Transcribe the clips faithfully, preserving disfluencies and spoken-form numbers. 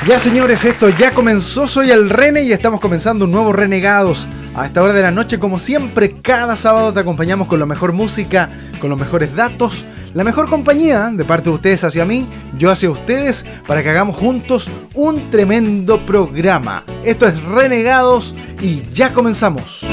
Ya señores, esto ya comenzó, soy el Rene y estamos comenzando un nuevo Renegados. A esta hora de la noche, como siempre, cada sábado te acompañamos con la mejor música, con los mejores datos, la mejor compañía de parte de ustedes hacia mí, yo hacia ustedes, para que hagamos juntos un tremendo programa. Esto es Renegados y ya comenzamos.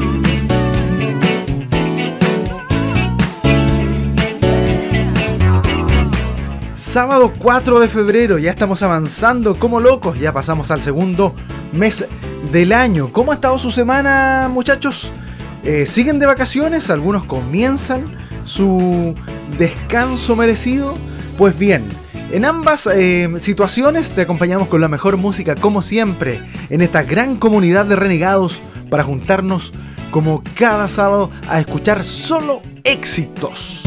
Sábado cuatro de febrero, ya estamos avanzando como locos, ya pasamos al segundo mes del año. ¿Cómo ha estado su semana, muchachos? Eh, ¿Siguen de vacaciones? ¿Algunos comienzan su descanso merecido? Pues bien, en ambas eh, situaciones te acompañamos con la mejor música como siempre, en esta gran comunidad de renegados para juntarnos como cada sábado a escuchar solo éxitos.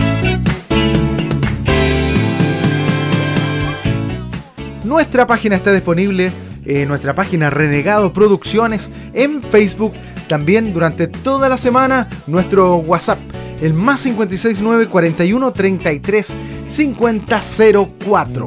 Nuestra página está disponible, eh, nuestra página Renegado Producciones en Facebook. También durante toda la semana nuestro WhatsApp, el más cinco seis nueve, cuarenta y uno, treinta y tres, cincuenta, cero cuatro.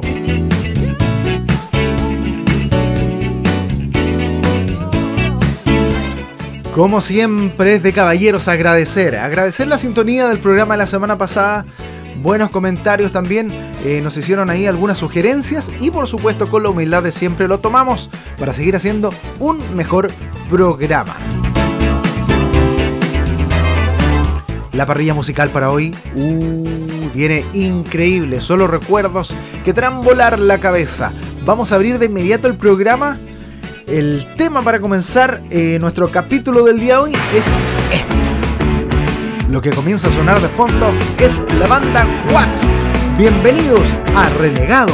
Como siempre es de caballeros agradecer, agradecer la sintonía del programa de la semana pasada. Buenos comentarios también, eh, nos hicieron ahí algunas sugerencias y por supuesto con la humildad de siempre lo tomamos para seguir haciendo un mejor programa. La parrilla musical para hoy uh, viene increíble, solo recuerdos que te harán volar la cabeza. Vamos a abrir de inmediato el programa. El tema para comenzar eh, nuestro capítulo del día de hoy es este. Lo que comienza a sonar de fondo es la banda Wax. Bienvenidos a Renegados.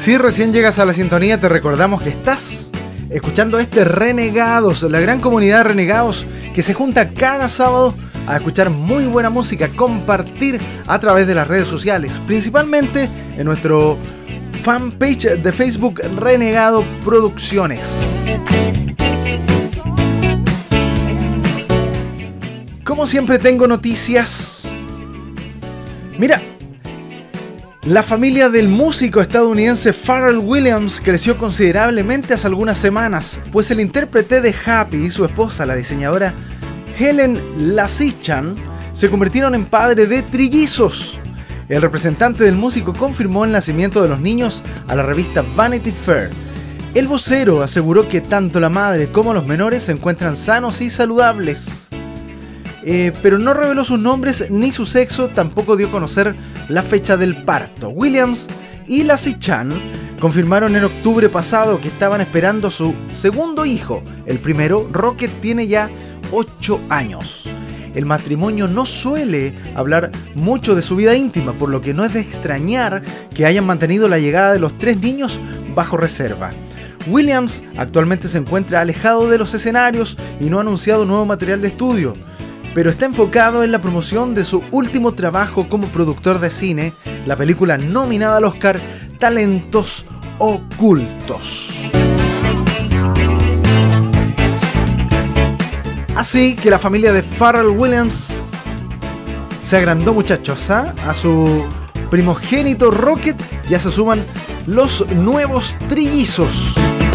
Si recién llegas a la sintonía, te recordamos que estás escuchando este Renegados, la gran comunidad de renegados que se junta cada sábado a escuchar muy buena música, compartir a través de las redes sociales, principalmente en nuestro fanpage de Facebook Renegado Producciones. Como siempre tengo noticias. Mira, la familia del músico estadounidense Pharrell Williams creció considerablemente hace algunas semanas, pues el intérprete de Happy y su esposa, la diseñadora Helen Lasichan, se convirtieron en padre de trillizos. El representante del músico confirmó el nacimiento de los niños a la revista Vanity Fair. El vocero aseguró que tanto la madre como los menores se encuentran sanos y saludables. Eh, pero no reveló sus nombres ni su sexo, tampoco dio a conocer la fecha del parto. Williams y Lasichan confirmaron en octubre pasado que estaban esperando su segundo hijo. El primero, Rocket, tiene ya ocho años. El matrimonio no suele hablar mucho de su vida íntima, por lo que no es de extrañar que hayan mantenido la llegada de los tres niños bajo reserva. Williams actualmente se encuentra alejado de los escenarios y no ha anunciado nuevo material de estudio, pero está enfocado en la promoción de su último trabajo como productor de cine, la película nominada al Oscar Talentos Ocultos. Así que la familia de Pharrell Williams se agrandó, muchachos, ¿eh? A su primogénito Rocket ya se suman los nuevos trillizos.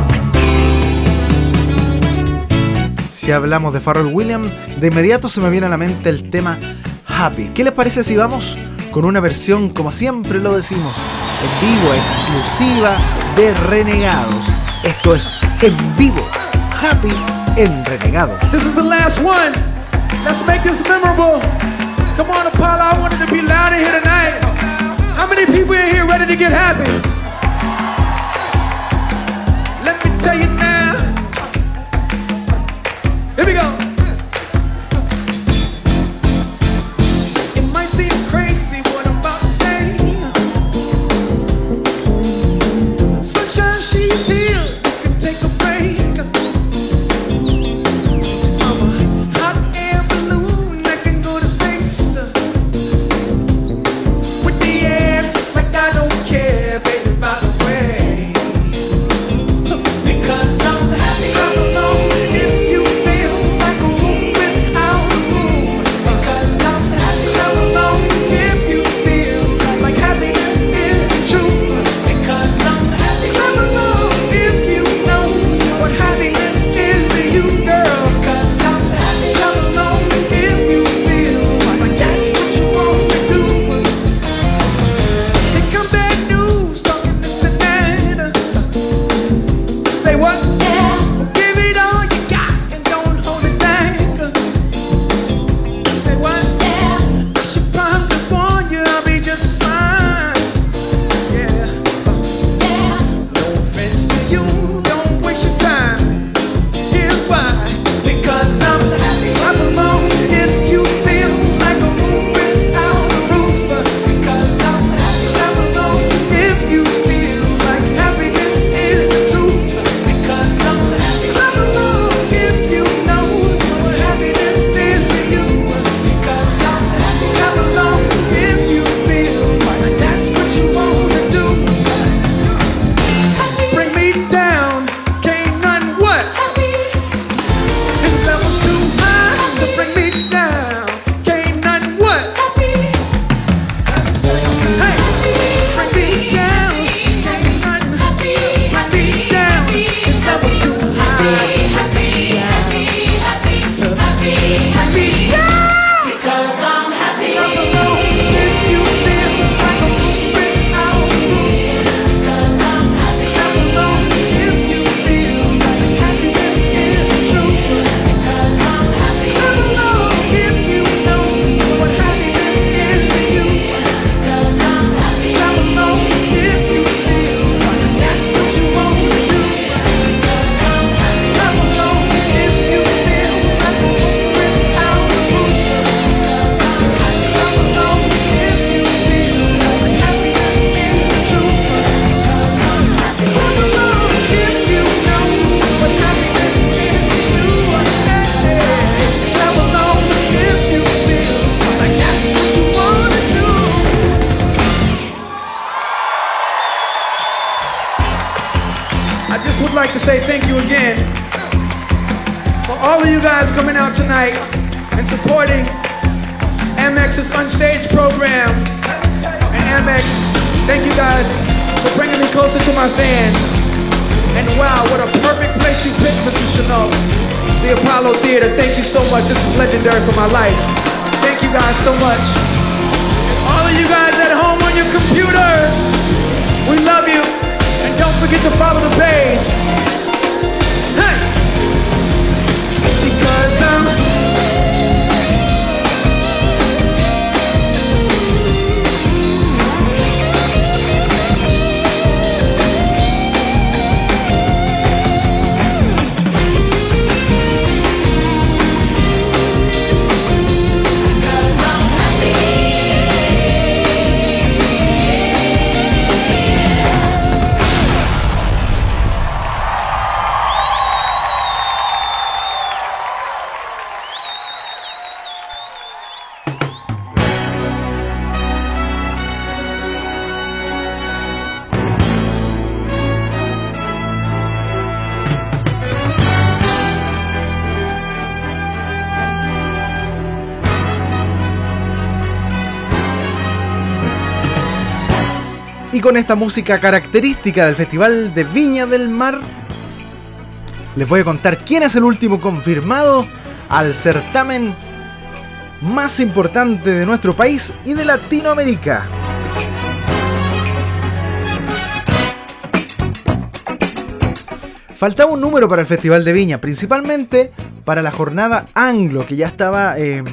Si hablamos de Pharrell Williams, de inmediato se me viene a la mente el tema Happy. ¿Qué les parece si vamos con una versión, como siempre lo decimos, en vivo, exclusiva de Renegados? Esto es en vivo, Happy en Renegados. This is the last one. Let's make this memorable. Come on, Apollo, I wanted to be loud in here tonight. How many people in here ready to get happy? Let me tell you now. Here we go. It might seem crazy what I'm about to say. Sunshine, she's here. You can take a break. I'm a hot air balloon that can go to space. With the air, like I don't care, baby, by the way. Because say thank you again for all of you guys coming out tonight and supporting Amex's Unstage program. And Amex, thank you guys for bringing me closer to my fans. And wow, what a perfect place you picked, Mister Chanel. The Apollo Theater, thank you so much. This is legendary for my life. Thank you guys so much. And all of you guys at home on your computers, we love you. And don't forget to follow the page. Hey! Because I'm... Y con esta música característica del Festival de Viña del Mar, les voy a contar quién es el último confirmado al certamen más importante de nuestro país y de Latinoamérica. Faltaba un número para el Festival de Viña, principalmente para la jornada anglo, que ya estaba... Eh,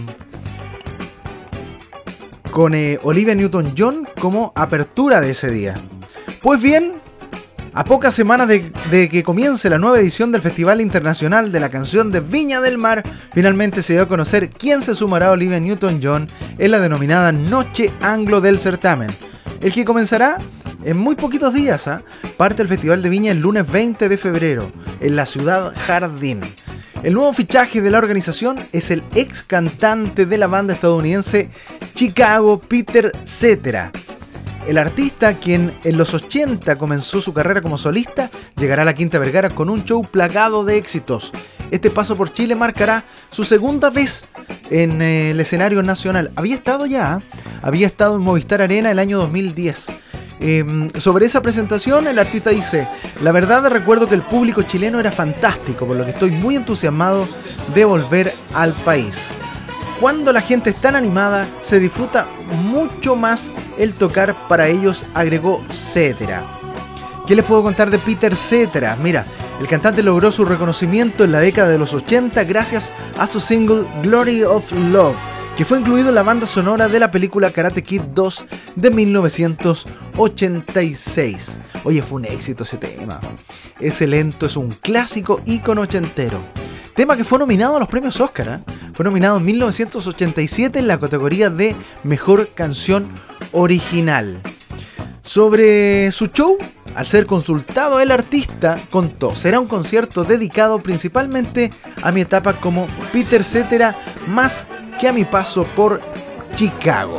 con eh, Olivia Newton-John como apertura de ese día. Pues bien, a pocas semanas de, de que comience la nueva edición del Festival Internacional de la Canción de Viña del Mar, finalmente se dio a conocer quién se sumará a Olivia Newton-John en la denominada Noche Anglo del certamen, el que comenzará en muy poquitos días. ¿eh? Parte el Festival de Viña el lunes veinte de febrero, en la ciudad Jardín. El nuevo fichaje de la organización es el ex cantante de la banda estadounidense Chicago, Peter Cetera. El artista, quien en los ochenta comenzó su carrera como solista, llegará a la Quinta Vergara con un show plagado de éxitos. Este paso por Chile marcará su segunda vez en el escenario nacional. Había estado ya, ¿eh? había estado en Movistar Arena el año dos mil diez. Eh, sobre esa presentación el artista dice: la verdad recuerdo que el público chileno era fantástico, por lo que estoy muy entusiasmado de volver al país. Cuando la gente es tan animada, se disfruta mucho más el tocar para ellos, agregó Cetera. ¿Qué les puedo contar de Peter Cetera? Mira, el cantante logró su reconocimiento en la década de los ochenta gracias a su single Glory of Love, que fue incluido en la banda sonora de la película Karate Kid dos de mil novecientos ochenta y seis. Oye, fue un éxito ese tema. Ese lento es un clásico ícono ochentero. Tema que fue nominado a los premios Oscar. ¿eh? Fue nominado en mil novecientos ochenta y siete en la categoría de Mejor Canción Original. Sobre su show, al ser consultado, el artista contó: será un concierto dedicado principalmente a mi etapa como Peter Cetera, más que a mi paso por Chicago.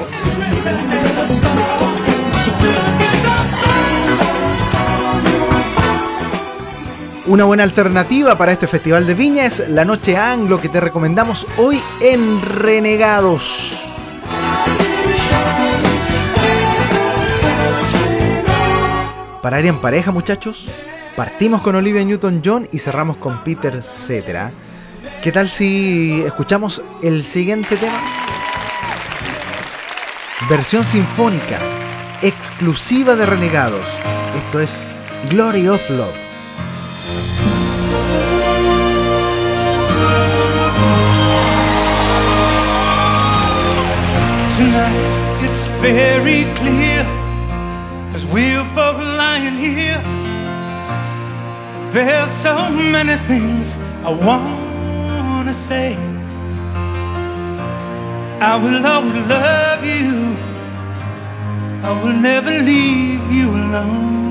Una buena alternativa para este Festival de Viña es la Noche Anglo, que te recomendamos hoy en Renegados. Para ir en pareja, muchachos, partimos con Olivia Newton-John y cerramos con Peter Cetera. ¿Qué tal si escuchamos el siguiente tema? Versión sinfónica, exclusiva de Renegados. Esto es Glory of Love. Tonight it's very clear, as we're both lying here. There's so many things I wanna say. I will always love you, I will never leave you alone.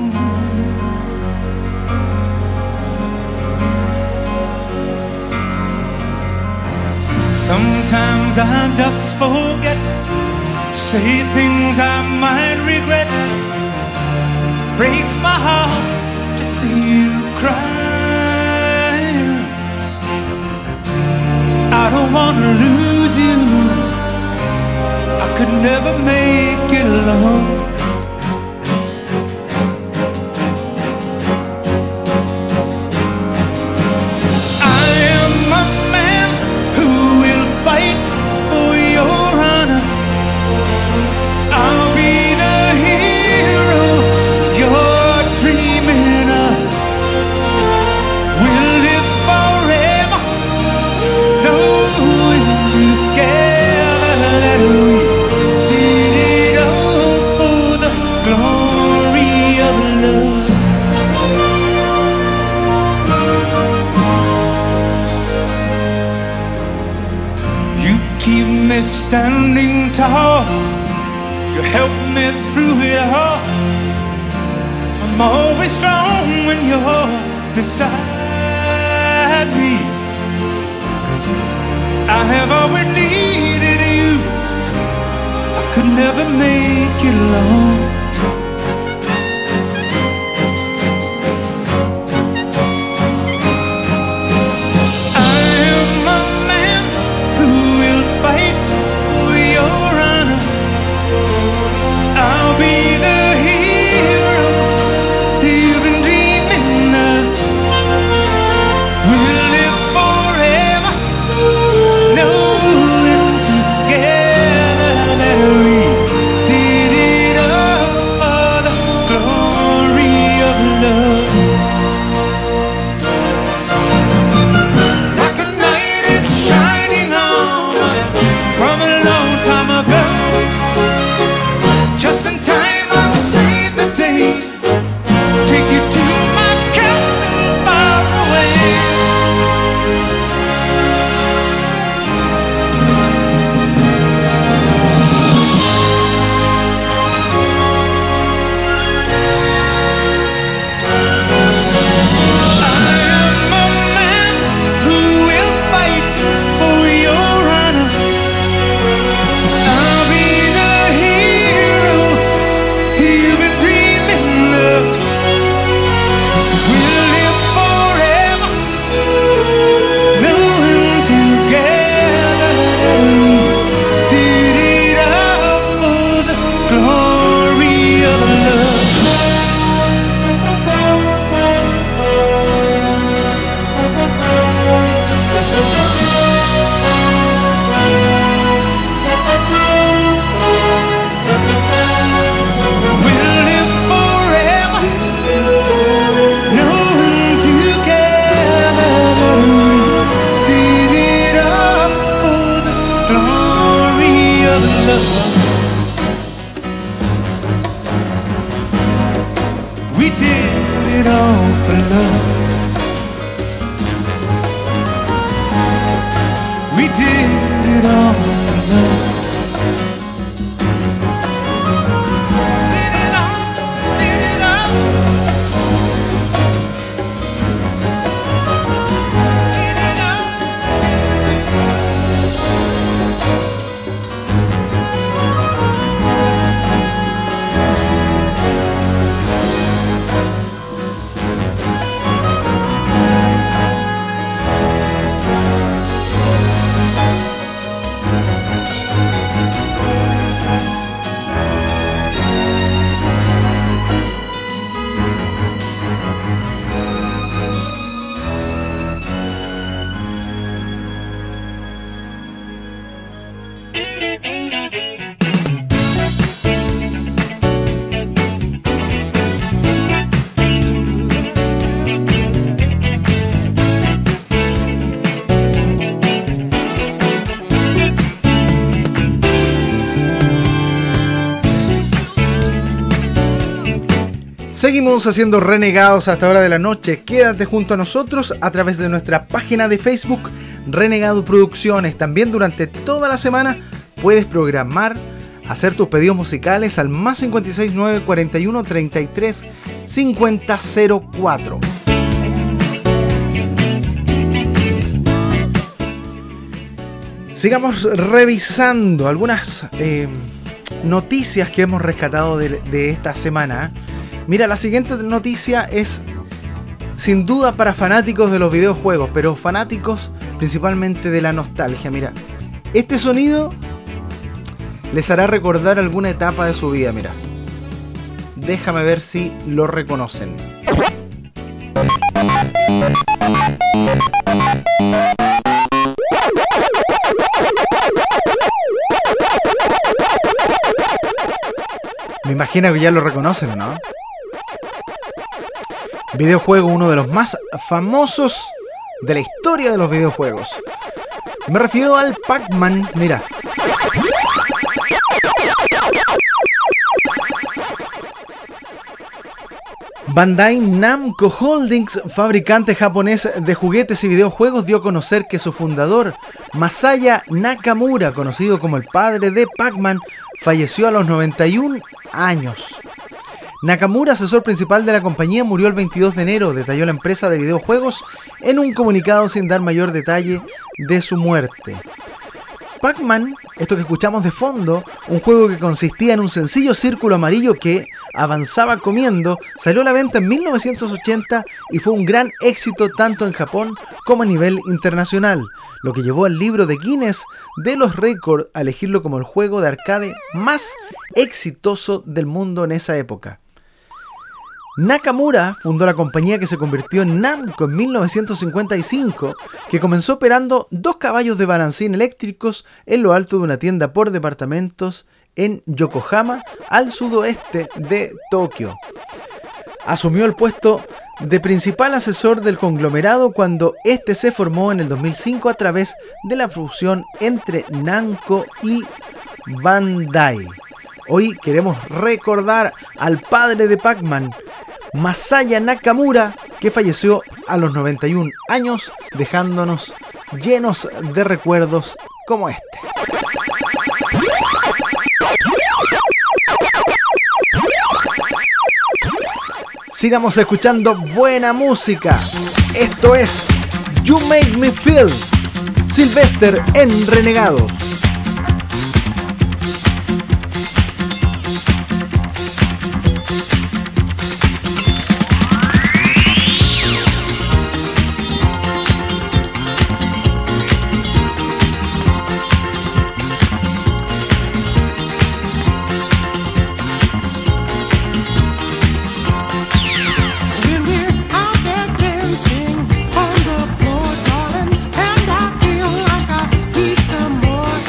Sometimes I just forget, say things I might regret. Breaks my heart to see you cry. I don't wanna lose you. I could never make it alone. I am a man who will fight for your honor. I'll be the hero you're dreaming of. We'll live forever, knowing together that we did it all for the glory of love. You keep me standing tall. You help me through it all. I'm always strong when you're beside me. I have always needed you. I could never make it alone. I am a man who will fight for your honor. I'll be the hero you've been dreaming of. We'll live forever, knowing together that we did it all for the glory of love. Like a knight in shining armor from a long time ago. Just in time, I'll save the day. Take you to my castle far away. I am a man who will fight for your honor. I'll be the hero you've been dreaming of. We'll live forever, knowing together that we did it all for the glory of love. We'll live forever, knowing together that we did it all for the glory of love. We did it all for love. We did it all for love. Did it all, did it all. Did it all. Seguimos haciendo Renegados hasta hora de la noche. Quédate junto a nosotros a través de nuestra página de Facebook Renegado Producciones. También durante toda la semana puedes programar, hacer tus pedidos musicales al más cincuenta y seis, nueve cuarenta y uno, treinta y tres, cincuenta, cero cuatro. Sigamos revisando algunas eh, noticias que hemos rescatado de, de esta semana. Mira, la siguiente noticia es sin duda para fanáticos de los videojuegos, pero fanáticos principalmente de la nostalgia. Mira, este sonido les hará recordar alguna etapa de su vida, mira. Déjame ver si lo reconocen. Me imagino que ya lo reconocen, ¿no? Videojuego, uno de los más famosos de la historia de los videojuegos. Me refiero al Pac-Man, mira. Bandai Namco Holdings, fabricante japonés de juguetes y videojuegos, dio a conocer que su fundador, Masaya Nakamura, conocido como el padre de Pac-Man, falleció a los noventa y un años. Nakamura, asesor principal de la compañía, murió el veintidós de enero, detalló la empresa de videojuegos en un comunicado sin dar mayor detalle de su muerte. Pac-Man, esto que escuchamos de fondo, un juego que consistía en un sencillo círculo amarillo que avanzaba comiendo, salió a la venta en mil novecientos ochenta y fue un gran éxito tanto en Japón como a nivel internacional, lo que llevó al libro de Guinness de los récords a elegirlo como el juego de arcade más exitoso del mundo en esa época. Nakamura fundó la compañía que se convirtió en Namco en mil novecientos cincuenta y cinco, que comenzó operando dos caballos de balancín eléctricos en lo alto de una tienda por departamentos en Yokohama, al sudoeste de Tokio. Asumió el puesto de principal asesor del conglomerado cuando este se formó en el dos mil cinco a través de la fusión entre Namco y Bandai. Hoy queremos recordar al padre de Pac-Man, Masaya Nakamura, que falleció a los noventa y un años, dejándonos llenos de recuerdos como este. Sigamos escuchando buena música. Esto es You Make Me Feel, Sylvester en Renegados. On the floor, darling, and I feel like I need some more.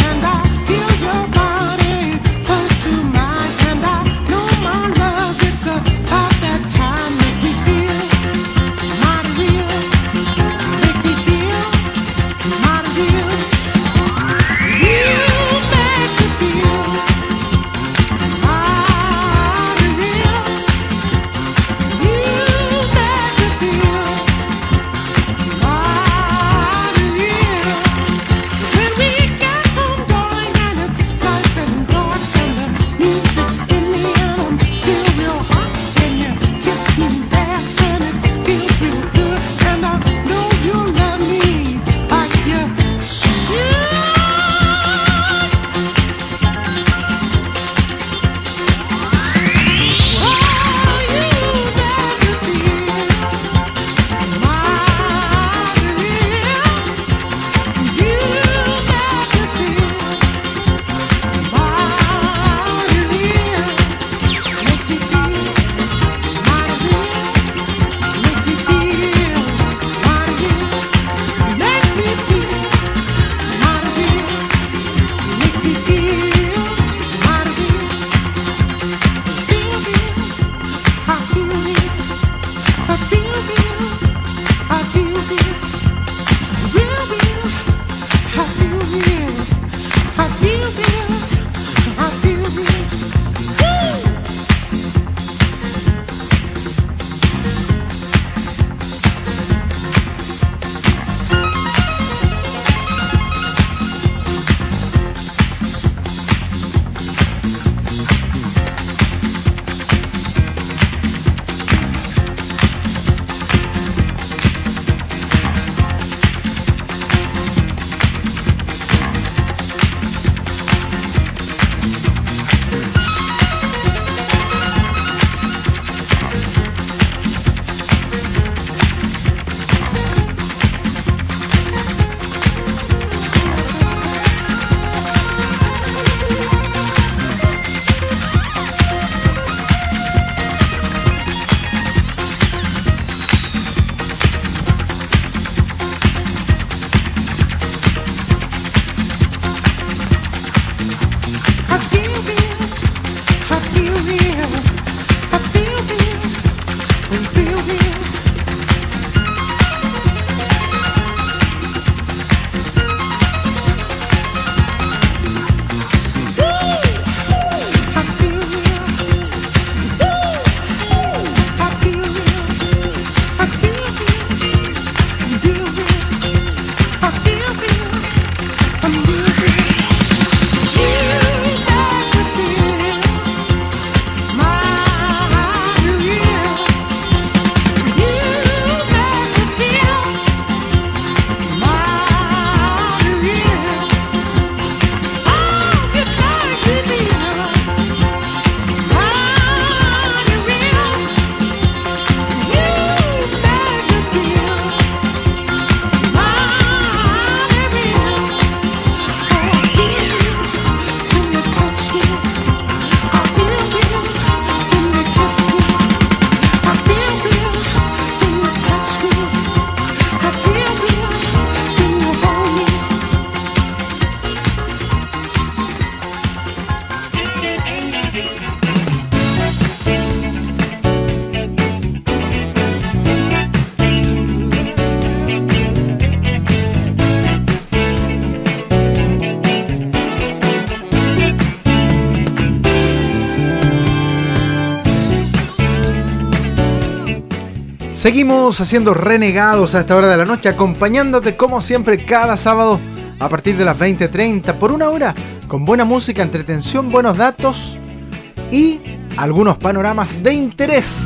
Seguimos haciendo Renegados a esta hora de la noche, acompañándote como siempre cada sábado a partir de las veinte treinta por una hora, con buena música, entretención, buenos datos y algunos panoramas de interés.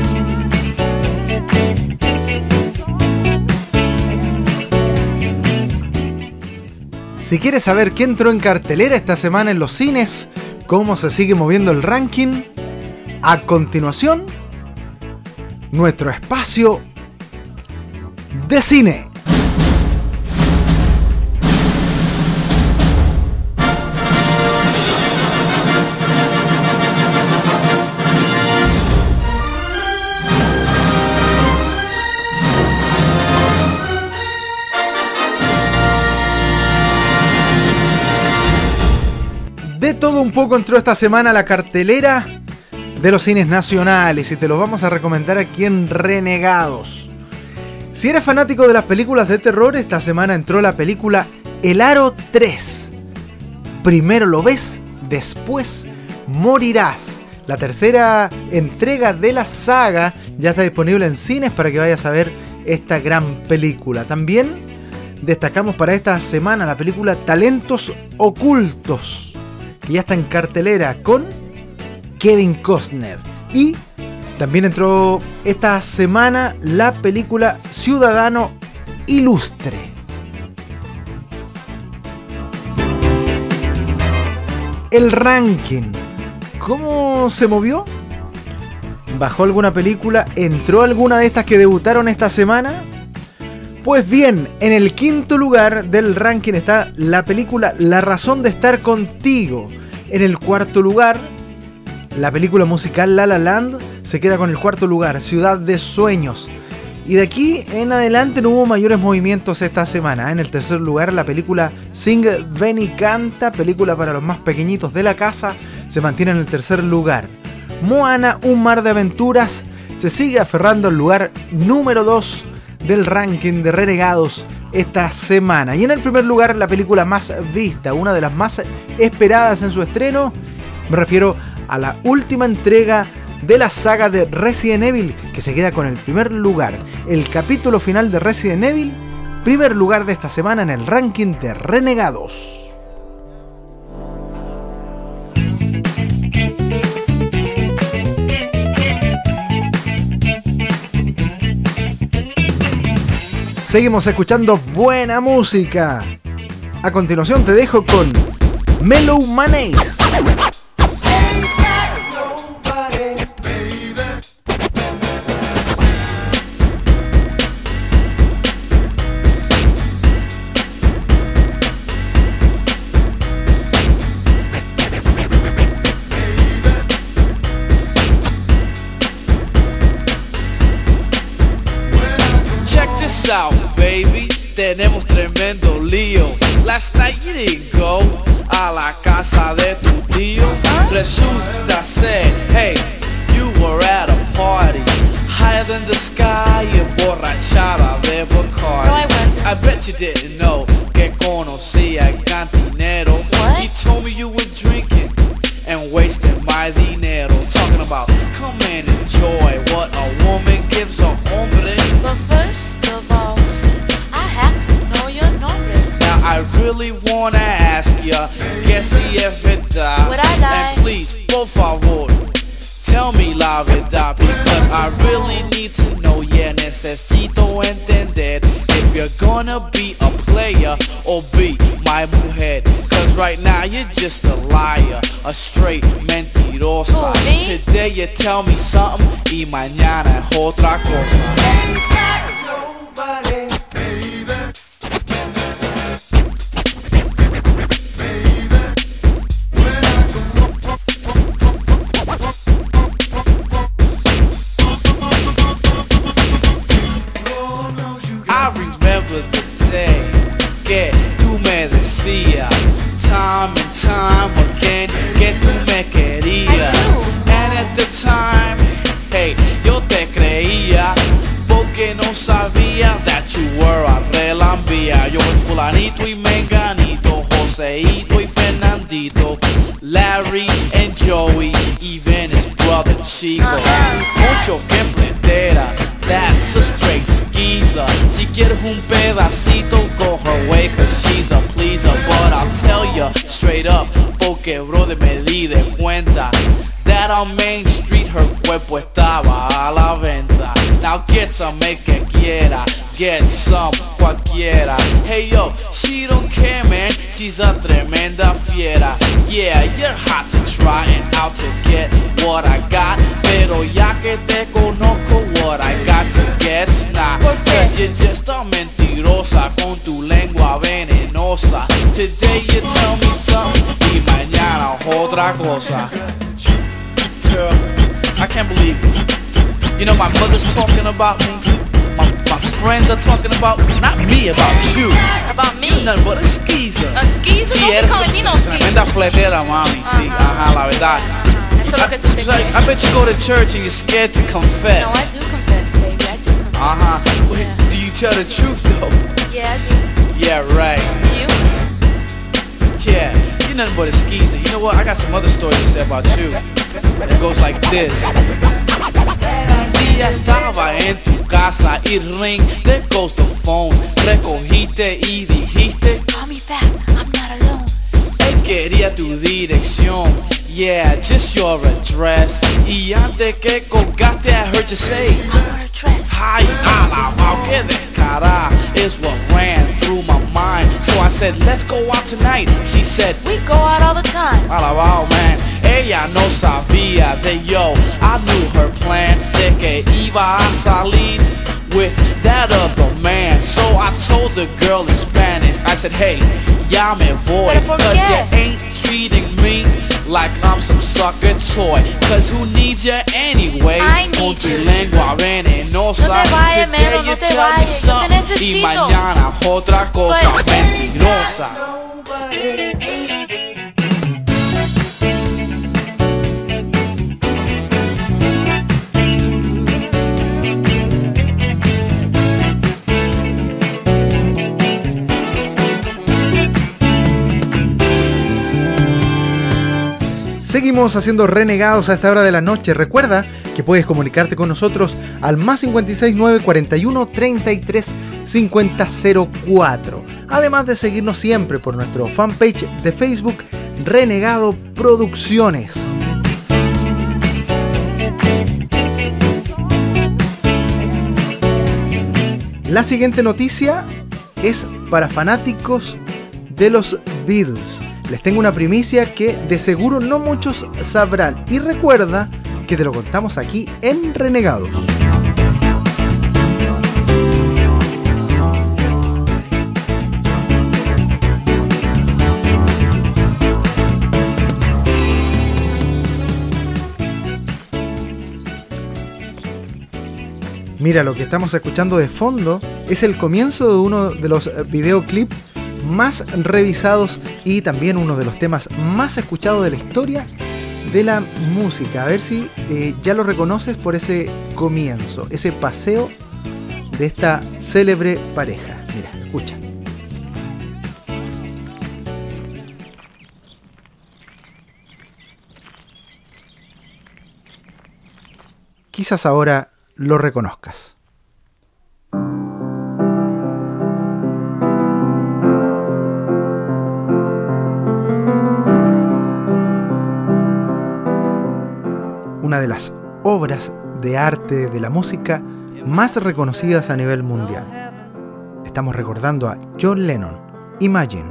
Si quieres saber qué entró en cartelera esta semana en los cines, cómo se sigue moviendo el ranking, a continuación, nuestro espacio de cine. De todo un poco entró esta semana la cartelera de los cines nacionales y te los vamos a recomendar aquí en Renegados. Si eres fanático de las películas de terror, esta semana entró la película El Aro tres. Primero lo ves, después morirás. La tercera entrega de la saga ya está disponible en cines para que vayas a ver esta gran película. También destacamos para esta semana la película Talentos Ocultos, que ya está en cartelera con Kevin Costner. Y también entró esta semana la película Ciudadano Ilustre. El ranking, ¿cómo se movió? ¿Bajó alguna película? ¿Entró alguna de estas que debutaron esta semana? Pues bien, en el quinto lugar del ranking está la película La Razón de Estar Contigo. En el cuarto lugar, la película musical La La Land se queda con el cuarto lugar, Ciudad de Sueños. Y de aquí en adelante no hubo mayores movimientos esta semana. En el tercer lugar, la película Sing, Ven y Canta, película para los más pequeñitos de la casa, se mantiene en el tercer lugar. Moana, Un Mar de Aventuras, se sigue aferrando al lugar número dos del ranking de Renegados esta semana. Y en el primer lugar, la película más vista, una de las más esperadas en su estreno, me refiero a la última entrega de la saga de Resident Evil, que se queda con el primer lugar. El capítulo final de Resident Evil, primer lugar de esta semana en el ranking de Renegados. Seguimos escuchando buena música. A continuación te dejo con Mellow Mayonnaise. Out, baby, tenemos tremendo lío. Last night you didn't go a la casa de tu tío. Resulta ser, hey, you were at a party higher than the sky, emborrachada de Bacardi. No, I wasn't. I bet you didn't know que conocía el cantinero. What? You told me you were drinking and wasting my dinero. Talking about come and enjoy what a woman gives a hombre. But first of all, I have to know your nombre. Now I really wanna ask ya, que si es verdad. Would I lie? And please, por favor, tell me la verdad, because I really need to know. Yeah, necesito entender if you're gonna be a player or be my mujer. Cause right now you're just a liar, a straight mentirosa. Who, me? Today you tell me something y mañana es otra cosa. I remember the day que tú me decías time and time again que tú me querías. I do. And at the time, hey, yo te creía porque no sabía that you were a relambía. Yo el fulanito y menganito, Joseito y Fernandito, Larry and Joey, even his brother Chico. Uh-huh. Mucho que frontera, that's a straight skeezer. Si quieres un pedacito, go her way, cause she's a pleaser. But I'll tell ya straight up, porque brother me di de cuenta that on Main Street her cuerpo estaba a la venta. Now get some, make que quiera, get some, cualquiera. Hey yo, she don't care man, she's a tremenda fiera. Yeah, you're hot to try and out to get what I got, pero ya que te conozco, what I got to get's not. Cause you're just a mentirosa con tu lengua venenosa. Today you tell me something y mañana otra cosa. Girl, I can't believe it. You know my mother's talking about me, my, my friends are talking about me, not me, about you. About me? You're nothing but a skeezer. A skeezer? Sí, Don't be eres calling me no skeezer. tremenda fletera, mami, sí, ajá, la verdad. Eso es lo que tú te I, like, crees. I bet you go to church and you're scared to confess. No, I do confess, baby, I do confess. Uh-huh. Wait, Yeah. do you tell the truth though? Yeah, I do. Yeah, right. You? Yeah, you're nothing but a skeezer. You know what? I got some other stories to say about you. It goes like this. Un día estaba en tu casa y ring, there goes the phone. Recogiste y dijiste, Call me back, I'm not alone. él quería tu dirección. Yeah, just your address. Y antes que colgaste, I heard you say, Our address. ay, alabao, que descarada is what ran through my mind. So I said, let's go out tonight. She said, We go out all the time. alabao, man. Ella no sabía de yo. I knew her plan de que iba a salir with that other man. So I told the girl in Spanish, I said, hey, ya me voy. ¿Pero por Cause qué? you ain't treating me like I'm some sucker toy. Cause who needs you anyway? I need Con tu you. lengua venenosa. No te vayas, Today Melo, no you te tell me vayas, yo te something, necesito. y mañana otra cosa But- mentirosa. Seguimos haciendo Renegados a esta hora de la noche. Recuerda que puedes comunicarte con nosotros al más cinco seis nueve, cuarenta y uno, treinta y tres, cincuenta cero cuatro. Además de seguirnos siempre por nuestro fanpage de Facebook, Renegado Producciones. La siguiente noticia es para fanáticos de los Beatles. Les tengo una primicia que de seguro no muchos sabrán. Y recuerda que te lo contamos aquí en Renegados. Mira, lo que estamos escuchando de fondo es el comienzo de uno de los videoclips más revisados y también uno de los temas más escuchados de la historia de la música. A ver si eh, ya lo reconoces por ese comienzo, ese paseo de esta célebre pareja. Mira, escucha. Quizás ahora lo reconozcas. Una de las obras de arte de la música más reconocidas a nivel mundial. Estamos recordando a John Lennon, Imagine.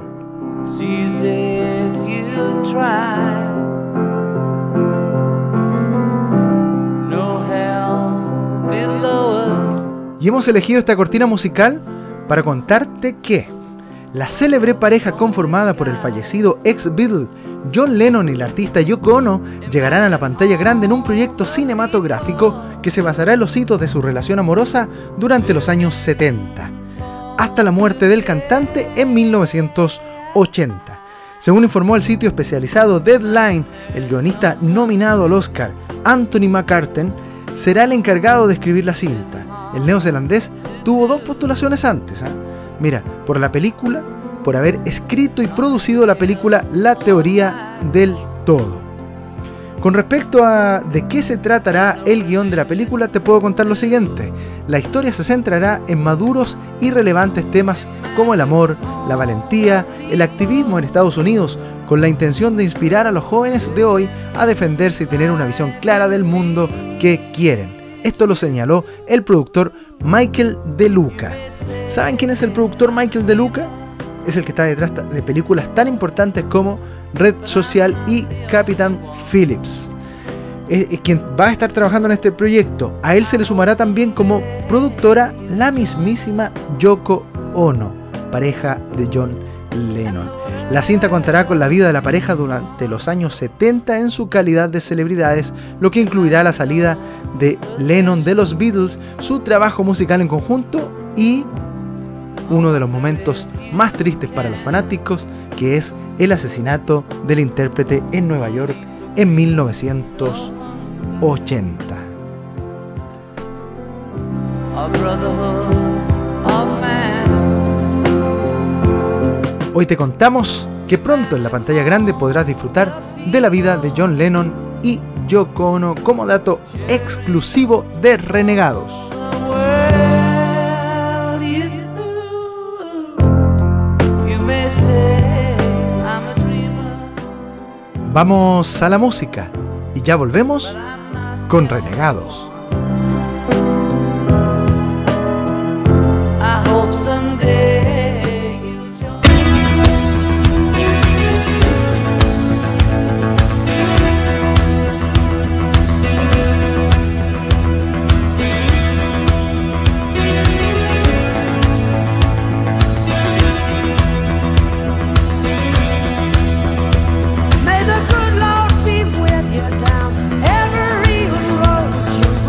Y hemos elegido esta cortina musical para contarte que la célebre pareja conformada por el fallecido ex Beatle John Lennon y la artista Yoko Ono llegarán a la pantalla grande en un proyecto cinematográfico que se basará en los hitos de su relación amorosa durante los años setenta, hasta la muerte del cantante en mil novecientos ochenta. Según informó el sitio especializado Deadline, el guionista nominado al Oscar, Anthony McCarten, será el encargado de escribir la cinta. El neozelandés tuvo dos postulaciones antes, ¿eh? Mira, por la película, por haber escrito y producido la película La Teoría del Todo. Con respecto a de qué se tratará el guión de la película, te puedo contar lo siguiente. La historia se centrará en maduros y relevantes temas como el amor, la valentía, el activismo en Estados Unidos, con la intención de inspirar a los jóvenes de hoy a defenderse y tener una visión clara del mundo que quieren. Esto lo señaló el productor Michael De Luca. ¿Saben quién es el productor Michael De Luca? Es el que está detrás de películas tan importantes como Red Social y Captain Phillips. Es, es quien va a estar trabajando en este proyecto. A él se le sumará también como productora la mismísima Yoko Ono, pareja de John Lennon. La cinta contará con la vida de la pareja durante los años setenta en su calidad de celebridades, lo que incluirá la salida de Lennon de los Beatles, su trabajo musical en conjunto y uno de los momentos más tristes para los fanáticos, que es el asesinato del intérprete en Nueva York en mil novecientos ochenta. Hoy te contamos que pronto en la pantalla grande podrás disfrutar de la vida de John Lennon y Yoko Ono como dato exclusivo de Renegados. Vamos a la música y ya volvemos con Renegados. I hope someday you'll May the good Lord be with you down every road you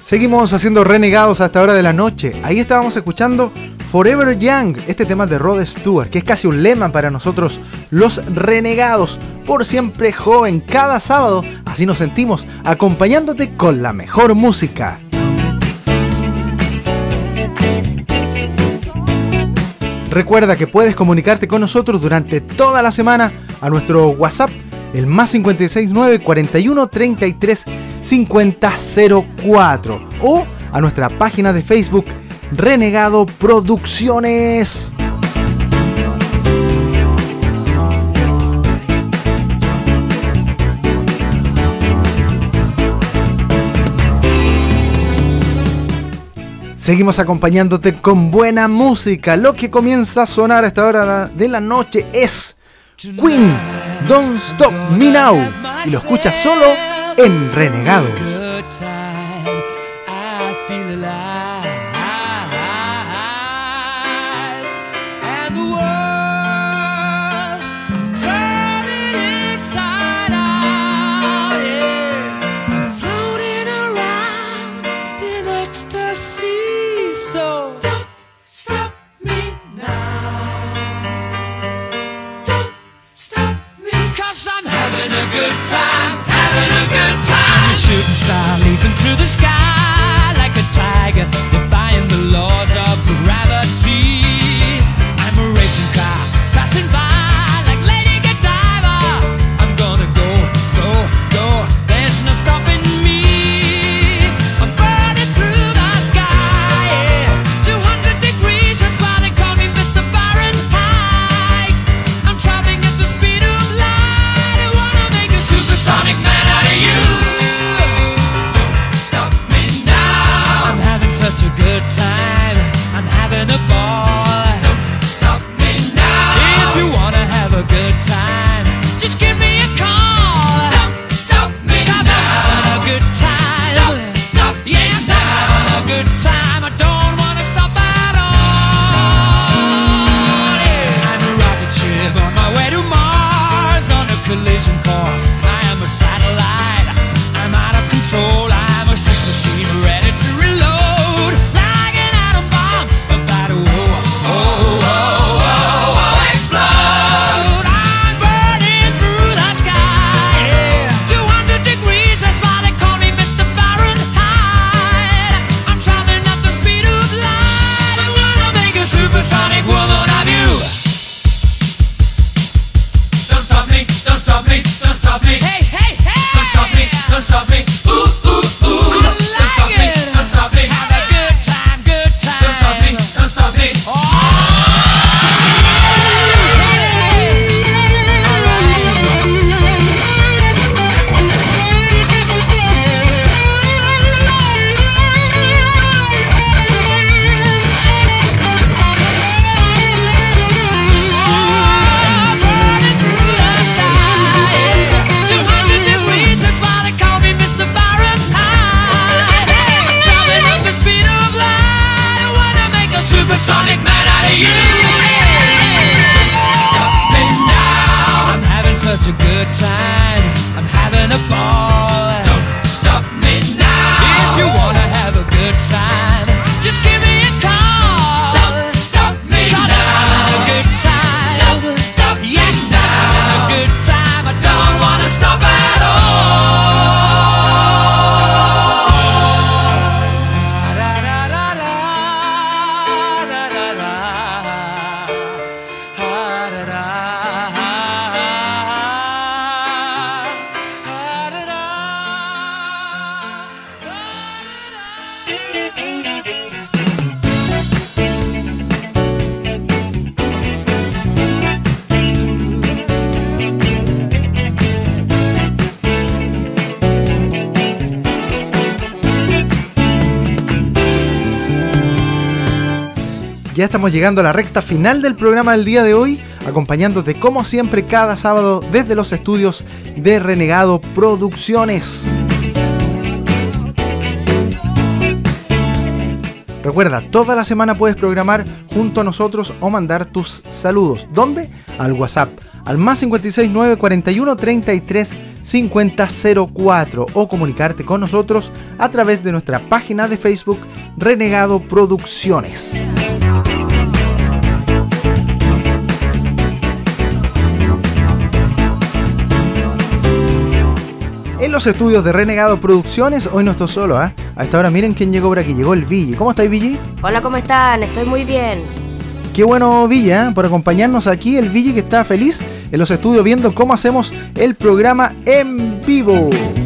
Seguimos haciendo renegados a esta hora de la noche. Ahí estábamos escuchando Forever Young, este tema de Rod Stewart, que es casi un lema para nosotros los renegados. Por siempre joven, cada sábado, así nos sentimos, acompañándote con la mejor música. Recuerda que puedes comunicarte con nosotros durante toda la semana a nuestro WhatsApp, el más cinco seis nueve, cuarenta y uno, treinta y tres, cincuenta, cero cuatro, o a nuestra página de Facebook Renegado Producciones. Seguimos acompañándote con buena música. Lo que comienza a sonar a esta hora de la noche es Queen, Don't Stop Me Now, y lo escuchas solo en Renegados. Shooting star leaping through the sky like a tiger, defying the laws of gravity. I'm a racing car passing by like Lady Godiva. I'm gonna go, go, go. There's no stopping me. I'm burning through the sky, yeah. two hundred degrees, that's why they call me Mister Fahrenheit. I'm traveling at the speed of light. I wanna make a supersonic man out of you. Such a good time, I'm having a ball. Don't stop me now. If you wanna have a good time, just give me a call. Don't stop me now. I'm having a good time. Don't stop me yes, now. I'm having a good time. I don't wanna stop at all. Yeah. I'm a rocket ship on my way to Mars on a collision course. I am a satellite. I'm out of control. I'm a sex machine ready to reload. Sonic woman of you. Don't stop me, don't stop me, don't stop me. Hey, hey, hey. Don't stop me, don't stop me. Ooh, ooh, ooh. I like don't stop it. me, don't stop me. Have a good time, good time. Don't stop me, don't stop me. Oh. Sonic man out of you. Stop me now. I'm having such a good time. I'm having a ball. Don't stop me now. If you wanna have a good time, just give me a call. Don't stop me now. I'm having a good time. Don't stop me yes, now. I'm having a good time. I don't wanna stop at all. Ya estamos llegando a la recta final del programa del día de hoy, acompañándote como siempre cada sábado desde los estudios de Renegado Producciones. Recuerda, toda la semana puedes programar junto a nosotros o mandar tus saludos. ¿Dónde? Al WhatsApp, al más cinco seis nueve, cuarenta y uno, treinta y tres, cincuenta cero cuatro o comunicarte con nosotros a través de nuestra página de Facebook Renegado Producciones. En los estudios de Renegado Producciones, hoy no estoy solo, ¿eh? A esta hora miren quién llegó por aquí, llegó el Villi. ¿Cómo estáis, Villi? Hola, ¿cómo están? Estoy muy bien. Qué bueno, Villa, ¿eh? Por acompañarnos aquí, el Villi que está feliz en los estudios viendo cómo hacemos el programa en vivo.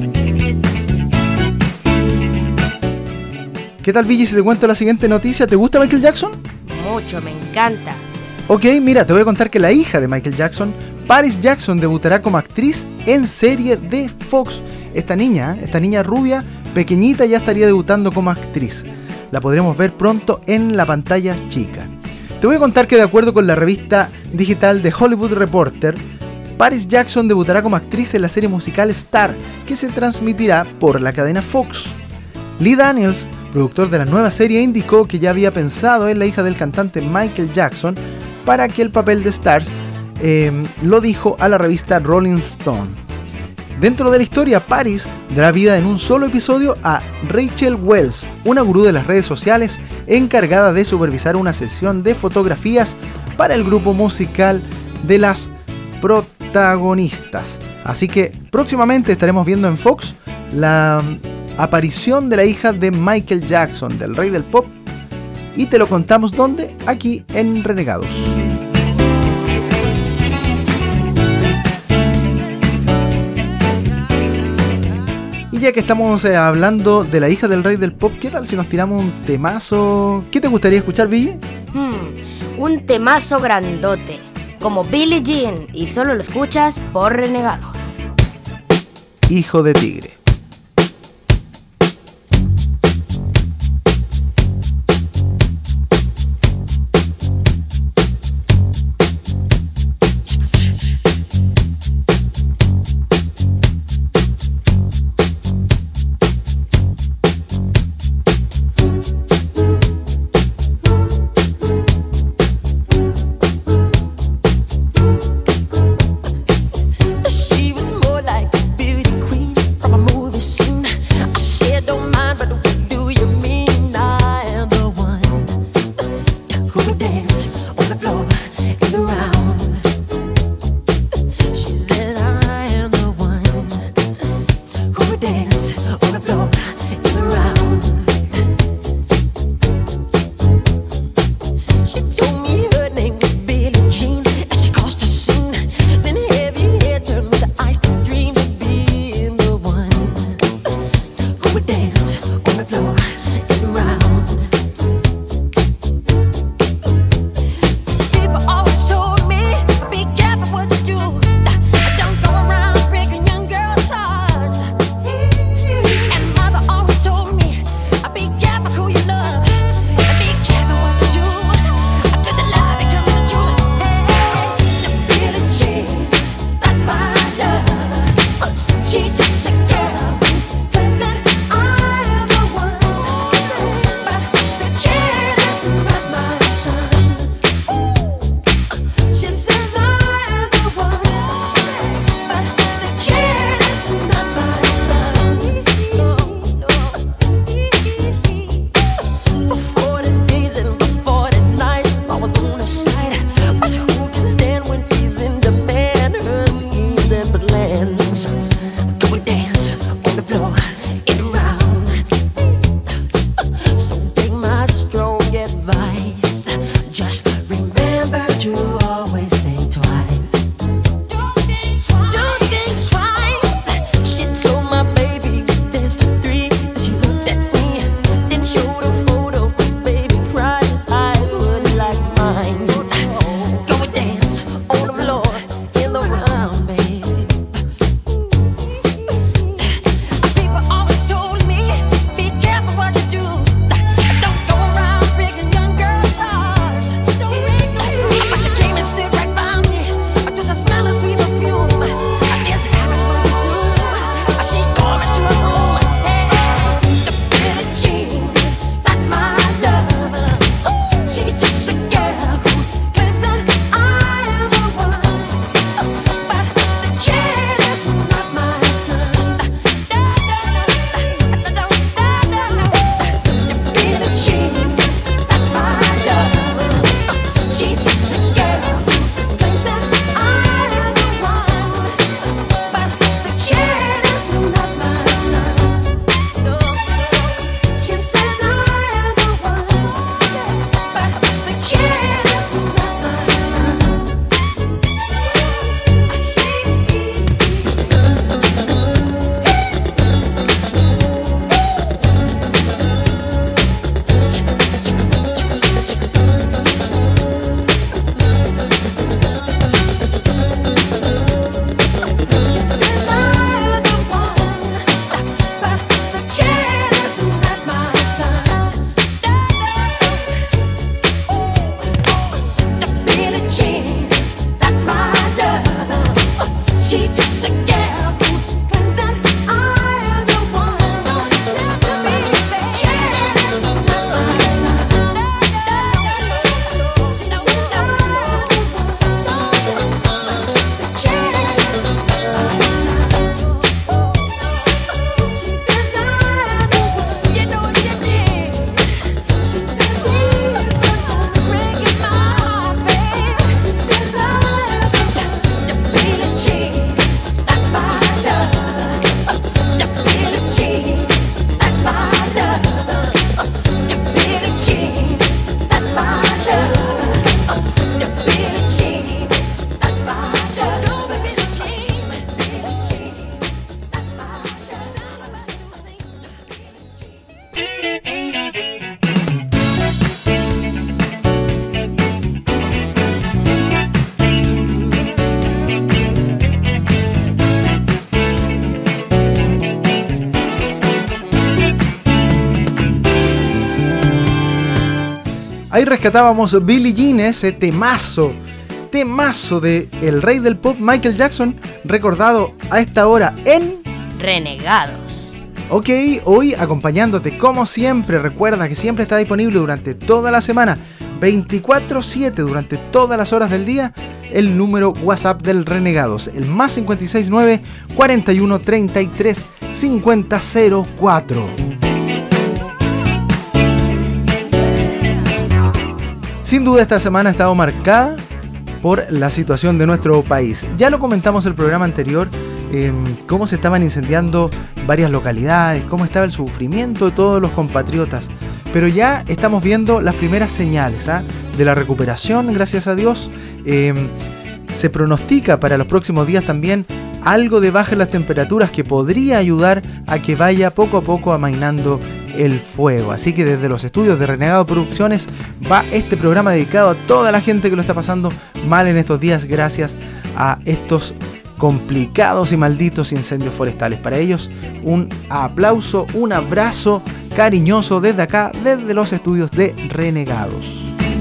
¿Qué tal, Villi, si te cuento la siguiente noticia? ¿Te gusta Michael Jackson? Mucho, me encanta. Ok, mira, te voy a contar que la hija de Michael Jackson, Paris Jackson, debutará como actriz en serie de Fox. Esta niña, esta niña rubia, pequeñita, ya estaría debutando como actriz. La podremos ver pronto en la pantalla chica. Te voy a contar que de acuerdo con la revista digital de Hollywood Reporter, Paris Jackson debutará como actriz en la serie musical Star, que se transmitirá por la cadena Fox. Lee Daniels, productor de la nueva serie, indicó que ya había pensado en la hija del cantante Michael Jackson para que el papel de Stars, eh, lo dijo a la revista Rolling Stone. Dentro de la historia, Paris dará vida en un solo episodio a Rachel Wells, una gurú de las redes sociales encargada de supervisar una sesión de fotografías para el grupo musical de las protagonistas. Así que próximamente estaremos viendo en Fox la aparición de la hija de Michael Jackson, del rey del pop, y te lo contamos ¿dónde? Aquí en Renegados. Y ya que estamos eh, hablando de la hija del rey del pop, ¿qué tal si nos tiramos un temazo? ¿Qué te gustaría escuchar, Ville? Hmm, un temazo grandote, como Billie Jean, y solo lo escuchas por Renegados. Hijo de tigre. She was more like a beauty queen from a movie. Ahí rescatábamos Billie Jean, ese temazo, temazo de el rey del pop Michael Jackson, recordado a esta hora en Renegados. Ok, hoy acompañándote como siempre. Recuerda que siempre está disponible durante toda la semana, veinticuatro siete, durante todas las horas del día, el número WhatsApp del Renegados, el más cinco seis nueve, cuarenta y uno, treinta y tres, cincuenta, cero cuatro. Sin duda esta semana ha estado marcada por la situación de nuestro país. Ya lo comentamos en el programa anterior, eh, cómo se estaban incendiando varias localidades, cómo estaba el sufrimiento de todos los compatriotas. Pero ya estamos viendo las primeras señales ¿eh? de la recuperación, gracias a Dios. Eh, se pronostica para los próximos días también algo de baja en las temperaturas que podría ayudar a que vaya poco a poco amainando el fuego. Así que desde los estudios de Renegado Producciones va este programa dedicado a toda la gente que lo está pasando mal en estos días gracias a estos complicados y malditos incendios forestales. Para ellos un aplauso, un abrazo cariñoso desde acá, desde los estudios de Renegados.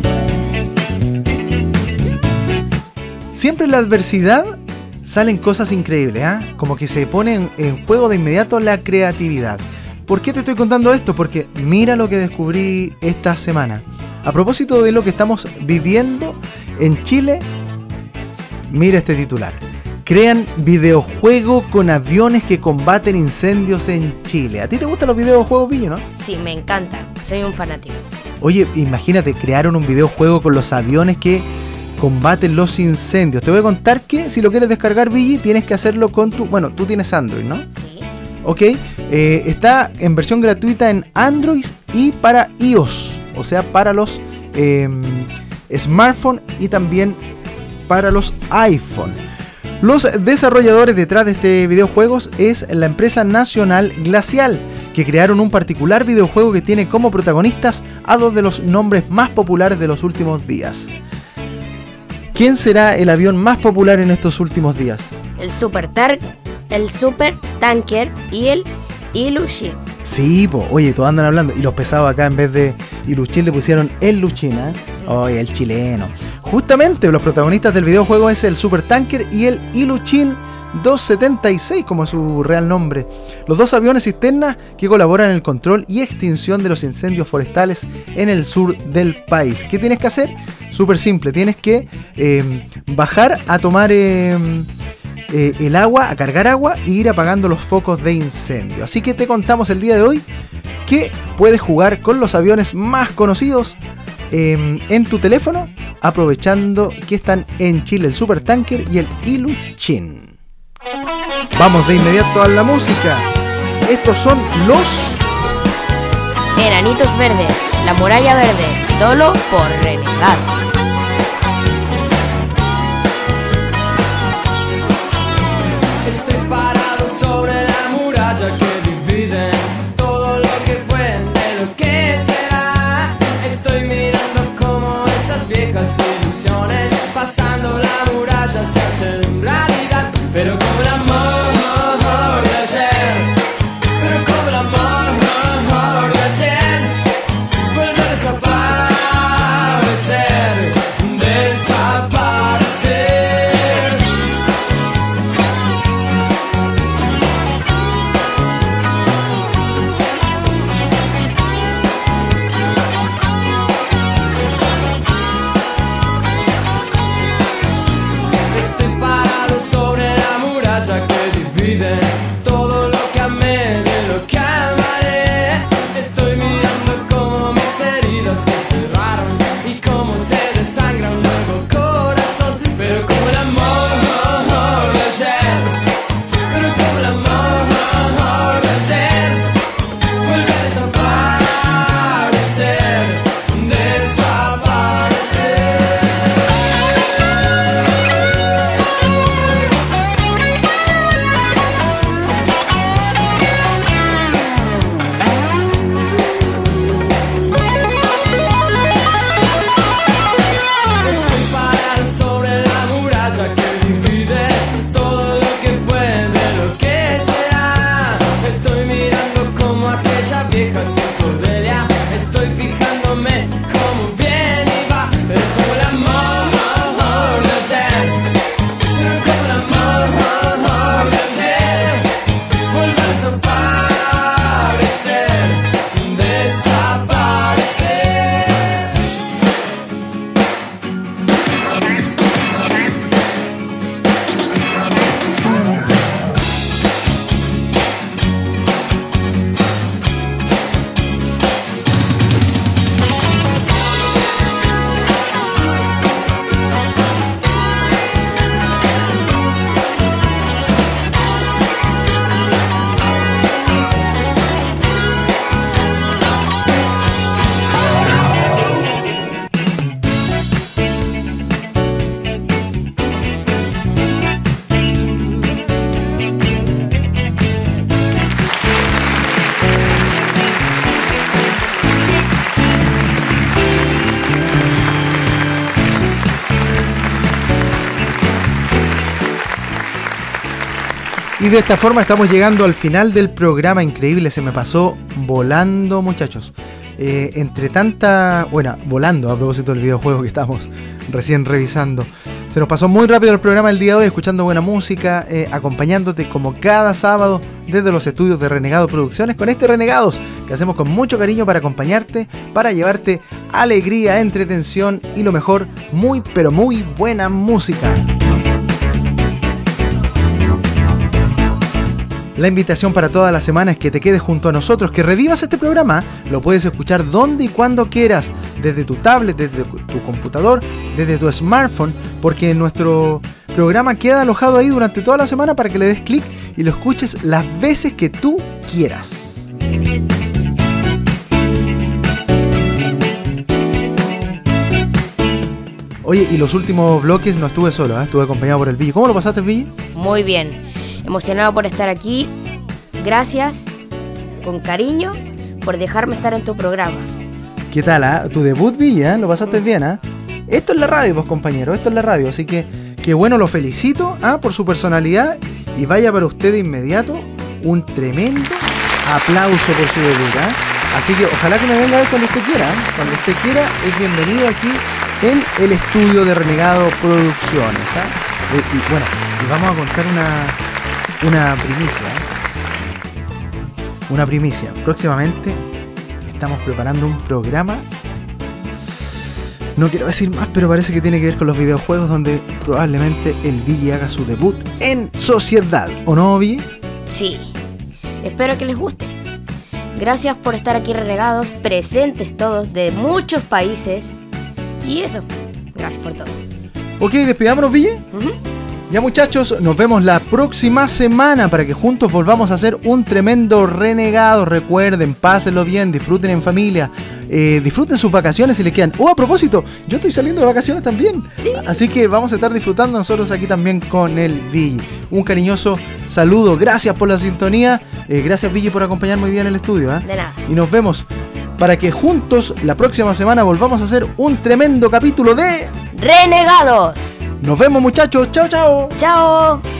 Siempre en la adversidad salen cosas increíbles, ¿eh? Como que se pone en, en juego de inmediato la creatividad. ¿Por qué te estoy contando esto? Porque mira lo que descubrí esta semana. A propósito de lo que estamos viviendo en Chile, mira este titular. Crean videojuego con aviones que combaten incendios en Chile. ¿A ti te gustan los videojuegos, Villo, no? Sí, me encantan. Soy un fanático. Oye, imagínate, crearon un videojuego con los aviones que combaten los incendios. Te voy a contar que si lo quieres descargar, Villi, tienes que hacerlo con tu... Bueno, tú tienes Android, ¿no? Sí. Ok, eh, está en versión gratuita en Android y para iOS. O sea, para los eh, smartphones y también para los iPhone. Los desarrolladores detrás de este videojuego es la empresa nacional Glacial, que crearon un particular videojuego que tiene como protagonistas a dos de los nombres más populares de los últimos días. ¿Quién será el avión más popular en estos últimos días? El Super Tar el Super Tanker y el Ilyushin. Sí, po. Oye, todos andan hablando. Y los pesados acá en vez de Ilyushin le pusieron el Luchin, ¿eh? Oye, el chileno. Justamente los protagonistas del videojuego es el Super Tanker y el Ilyushin doscientos setenta y seis, como su real nombre. Los dos aviones cisterna que colaboran en el control y extinción de los incendios forestales en el sur del país. ¿Qué tienes que hacer? Súper simple, tienes que eh, bajar a tomar eh, eh, el agua, a cargar agua e ir apagando los focos de incendio. Así que te contamos el día de hoy que puedes jugar con los aviones más conocidos eh, en tu teléfono, aprovechando que están en Chile el Super Tanker y el Ilyushin. Vamos de inmediato a la música. Estos son los Enanitos Verdes, La Muralla Verde, solo por Renegados. Estoy parado sobre la muralla que divide todo lo que fue de lo que será. Estoy mirando como esas viejas ilusiones pasando la muralla se hacen realidad, pero como el amor de ayer, pero como el amor de ayer vuelve a desaparecer. Y de esta forma estamos llegando al final del programa. Increíble, se me pasó volando, muchachos. Eh, entre tanta... Bueno, volando a propósito del videojuego que estamos recién revisando. Se nos pasó muy rápido el programa el día de hoy, escuchando buena música, eh, acompañándote como cada sábado desde los estudios de Renegado Producciones con este Renegados que hacemos con mucho cariño para acompañarte, para llevarte alegría, entretención y lo mejor, muy pero muy buena música. La invitación para toda la semana es que te quedes junto a nosotros, que revivas este programa. Lo puedes escuchar donde y cuando quieras, desde tu tablet, desde tu computador, desde tu smartphone, porque nuestro programa queda alojado ahí durante toda la semana para que le des clic y lo escuches las veces que tú quieras. Oye, y los últimos bloques no estuve solo, ¿eh? Estuve acompañado por el Billy. ¿Cómo lo pasaste, Billy? Muy bien. Emocionado por estar aquí. Gracias, con cariño, por dejarme estar en tu programa. ¿Qué tal, ah? ¿eh? Tu debut, Villa, lo pasaste mm. bien, ¿ah? ¿eh? Esto es la radio, pues, compañero, esto es la radio. Así que, qué bueno, lo felicito, ¿ah? Por su personalidad. Y vaya para usted de inmediato un tremendo aplauso por su debut, ¿ah? ¿eh? Así que ojalá que me venga a ver cuando usted quiera, ¿eh? Cuando usted quiera, es bienvenido aquí en el estudio de Renegado Producciones, ¿ah? ¿eh? Y, y bueno, y vamos a contar una... Una primicia, ¿eh? Una primicia. Próximamente estamos preparando un programa. No quiero decir más, pero parece que tiene que ver con los videojuegos, donde probablemente el Billy haga su debut en sociedad. ¿O no, Billy? Sí. Espero que les guste. Gracias por estar aquí renegados, presentes todos de muchos países. Y eso. Gracias por todo. Ok, despidámonos, Billy. Uh-huh. Ya, muchachos, nos vemos la próxima semana para que juntos volvamos a hacer un tremendo renegado. Recuerden, pásenlo bien, disfruten en familia, eh, disfruten sus vacaciones si les quedan. Oh, a propósito, yo estoy saliendo de vacaciones también. Sí. Así que vamos a estar disfrutando nosotros aquí también con el Billy. Un cariñoso saludo, gracias por la sintonía. Eh, gracias, Billy, por acompañarme hoy día en el estudio. ¿eh? De nada. Y nos vemos para que juntos la próxima semana volvamos a hacer un tremendo capítulo de Renegados. Nos vemos, muchachos. Chao, chao. Chao.